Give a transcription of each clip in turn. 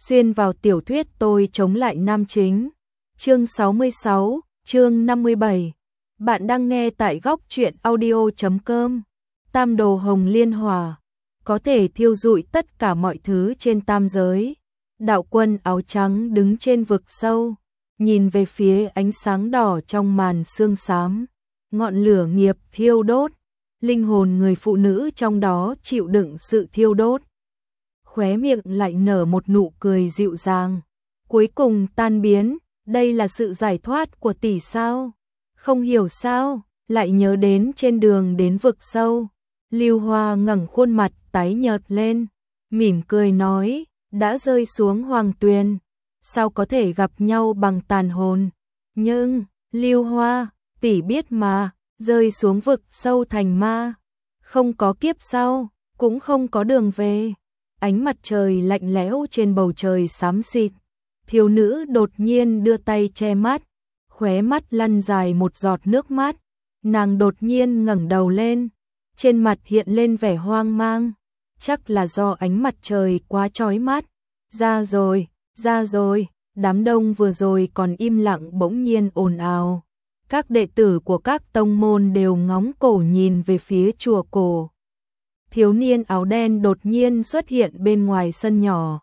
xuyên vào tiểu thuyết tôi chống lại nam chính. Chương 66, chương 57. Bạn đang nghe tại góc truyện audio.com. Tam đồ hồng liên hòa, có thể thiêu rụi tất cả mọi thứ trên tam giới. Đạo quân áo trắng đứng trên vực sâu, nhìn về phía ánh sáng đỏ trong màn sương xám. Ngọn lửa nghiệp thiêu đốt, linh hồn người phụ nữ trong đó chịu đựng sự thiêu đốt. Khóe miệng lại nở một nụ cười dịu dàng. Cuối cùng tan biến, đây là sự giải thoát của tỷ sao? Không hiểu sao, lại nhớ đến trên đường đến vực sâu. Lưu Hoa ngẩng khuôn mặt tái nhợt lên, mỉm cười nói, đã rơi xuống hoàng tuyền, sao có thể gặp nhau bằng tàn hồn? Nhưng, Lưu Hoa, tỷ biết mà, rơi xuống vực sâu thành ma, không có kiếp sau, cũng không có đường về. Ánh mặt trời lạnh lẽo trên bầu trời xám xịt, thiếu nữ đột nhiên đưa tay che mắt, khóe mắt lăn dài một giọt nước mắt. Nàng đột nhiên ngẩng đầu lên, trên mặt hiện lên vẻ hoang mang, chắc là do ánh mặt trời quá chói mắt. Ra rồi, ra rồi. Đám đông vừa rồi còn im lặng bỗng nhiên ồn ào. Các đệ tử của các tông môn đều ngóng cổ nhìn về phía chùa cổ. Thiếu niên áo đen đột nhiên xuất hiện bên ngoài sân nhỏ.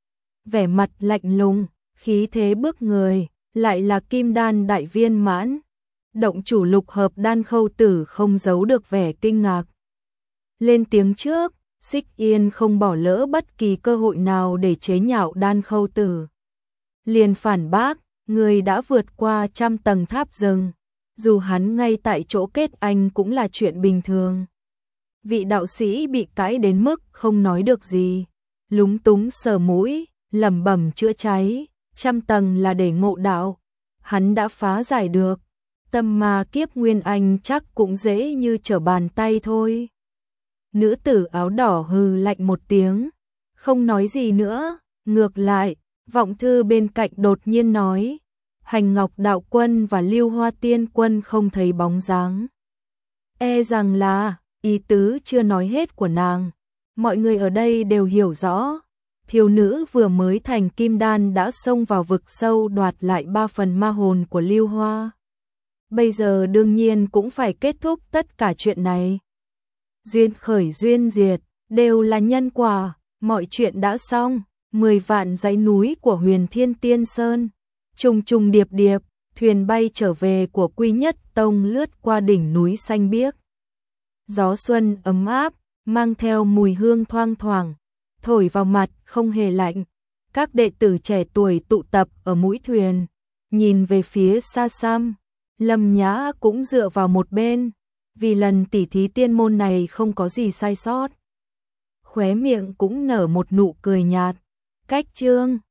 Vẻ mặt lạnh lùng, khí thế bước người, lại là kim đan đại viên mãn. Động chủ lục hợp đan Khâu Tử không giấu được vẻ kinh ngạc. Lên tiếng trước, Xích Yên không bỏ lỡ bất kỳ cơ hội nào để chế nhạo đan Khâu Tử. Liền phản bác, người đã vượt qua 100 tầng tháp rừng, dù hắn ngay tại chỗ kết anh cũng là chuyện bình thường. Vị đạo sĩ bị cãi đến mức không nói được gì, lúng túng sờ mũi, lẩm bẩm chữa cháy, 100 tầng là để ngộ đạo, hắn đã phá giải được, tâm ma kiếp nguyên anh chắc cũng dễ như trở bàn tay thôi. Nữ tử áo đỏ hừ lạnh một tiếng, không nói gì nữa, ngược lại, vọng thư bên cạnh đột nhiên nói, Hành Ngọc đạo quân và Lưu Hoa tiên quân không thấy bóng dáng. E rằng là ý tứ chưa nói hết của nàng, mọi người ở đây đều hiểu rõ. Thiếu nữ vừa mới thành kim đan đã xông vào vực sâu đoạt lại 3 phần ma hồn của Lưu Hoa. Bây giờ đương nhiên cũng phải kết thúc tất cả chuyện này. Duyên khởi duyên diệt, đều là nhân quả, mọi chuyện đã xong. 10 vạn dãy núi của Huyền Thiên Tiên Sơn, trùng trùng điệp điệp, thuyền bay trở về của Quy Nhất Tông lướt qua đỉnh núi xanh biếc. Gió xuân ấm áp, mang theo mùi hương thoang thoảng, thổi vào mặt không hề lạnh. Các đệ tử trẻ tuổi tụ tập ở mũi thuyền, nhìn về phía xa xăm. Lâm Nhã cũng dựa vào một bên, vì lần tỉ thí tiên môn này không có gì sai sót. Khóe miệng cũng nở một nụ cười nhạt. Cách chương